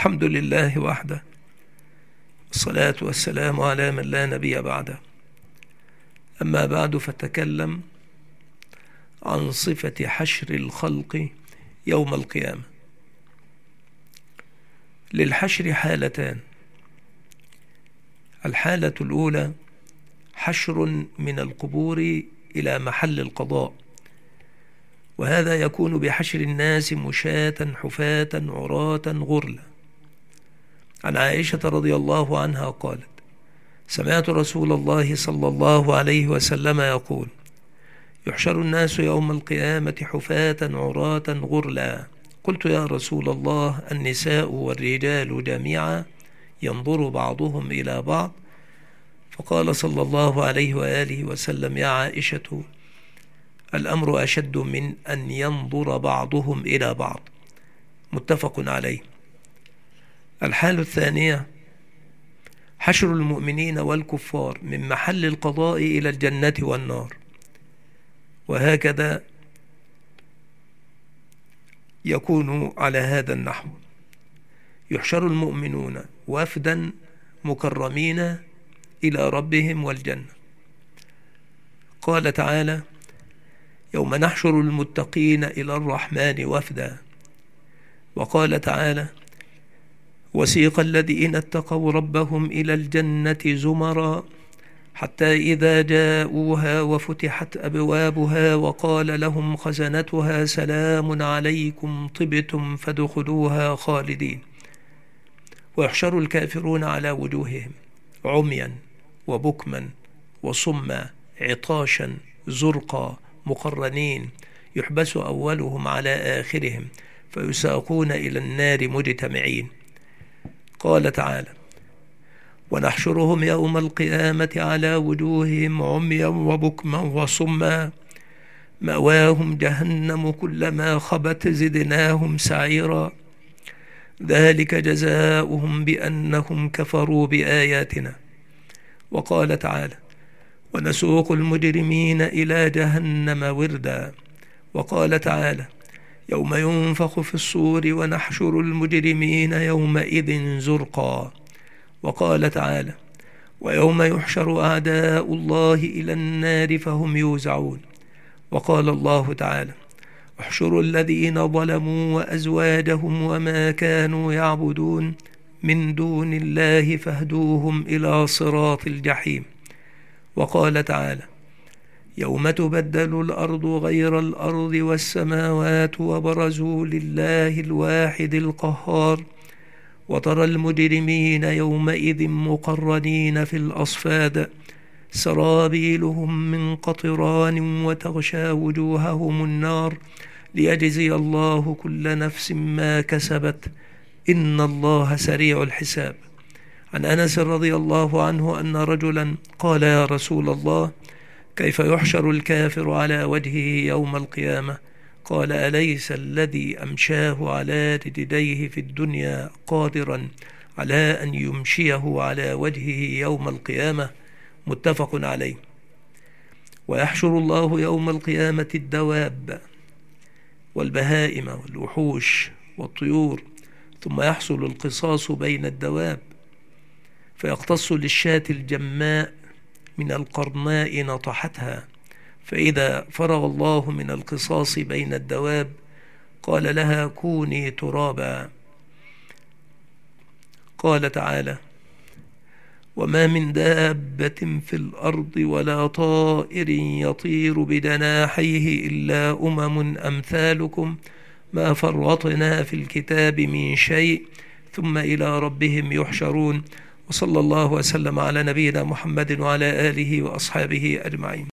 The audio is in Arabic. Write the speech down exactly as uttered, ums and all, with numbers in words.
الحمد لله وحده، والصلاة والسلام على من لا نبي بعده. أما بعد، فتكلم عن صفة حشر الخلق يوم القيامة. للحشر حالتان: الحالة الأولى حشر من القبور إلى محل القضاء، وهذا يكون بحشر الناس مشاة حفاة عراة غرلا. عن عائشة رضي الله عنها قالت: سمعت رسول الله صلى الله عليه وسلم يقول: يحشر الناس يوم القيامة حفاة عراة غرلا. قلت: يا رسول الله، النساء والرجال جميعا ينظر بعضهم إلى بعض؟ فقال صلى الله عليه وآله وسلم: يا عائشة، الأمر أشد من أن ينظر بعضهم إلى بعض. متفق عليه. الحالة الثانية حشر المؤمنين والكفار من محل القضاء إلى الجنة والنار، وهكذا يكون على هذا النحو: يحشر المؤمنون وفدا مكرمين إلى ربهم والجنة. قال تعالى: يوم نحشر المتقين إلى الرحمن وفدا. وقال تعالى: وسيق الذين اتقوا ربهم إلى الجنة زمرا حتى إذا جاءوها وفتحت أبوابها وقال لهم خزنتها سلام عليكم طبتم فادخلوها خالدين. ويحشر الكافرون على وجوههم عميا وبكما وصما عطاشا زرقا مقرنين، يحبس أولهم على آخرهم فيساقون إلى النار مجتمعين. قال تعالى: ونحشرهم يوم القيامة على وجوههم عميا وبكما وصما مأواهم جهنم كلما خبت زدناهم سعيرا ذلك جزاؤهم بأنهم كفروا بآياتنا. وقال تعالى: ونسوق المجرمين إلى جهنم وردا. وقال تعالى: يوم ينفخ في الصور ونحشر المجرمين يومئذ زرقا. وقال تعالى: ويوم يحشر أعداء الله إلى النار فهم يوزعون. وقال الله تعالى: احشروا الذين ظلموا وأزواجهم وما كانوا يعبدون من دون الله فاهدوهم إلى صراط الجحيم. وقال تعالى: يوم تبدل الأرض غير الأرض والسماوات وبرزوا لله الواحد القهار وترى المجرمين يومئذ مقرنين في الأصفاد سرابيلهم من قطران وتغشى وجوههم النار ليجزي الله كل نفس ما كسبت إن الله سريع الحساب. عن أنس رضي الله عنه أن رجلا قال: يا رسول الله، كيف يحشر الكافر على وجهه يوم القيامة؟ قال: أليس الذي أمشاه على رجليه في الدنيا قادرا على أن يمشيه على وجهه يوم القيامة؟ متفق عليه. ويحشر الله يوم القيامة الدواب والبهائم والوحوش والطيور، ثم يحصل القصاص بين الدواب، فيقتص للشاة الجماء من القرناء نطحتها، فإذا فرغ الله من القصاص بين الدواب قال لها: كوني ترابا. قال تعالى: وما من دابة في الأرض ولا طائر يطير بجناحيه إلا أمم أمثالكم ما فرطنا في الكتاب من شيء ثم إلى ربهم يحشرون. وصلى الله وسلم على نبينا محمد وعلى آله وأصحابه أجمعين.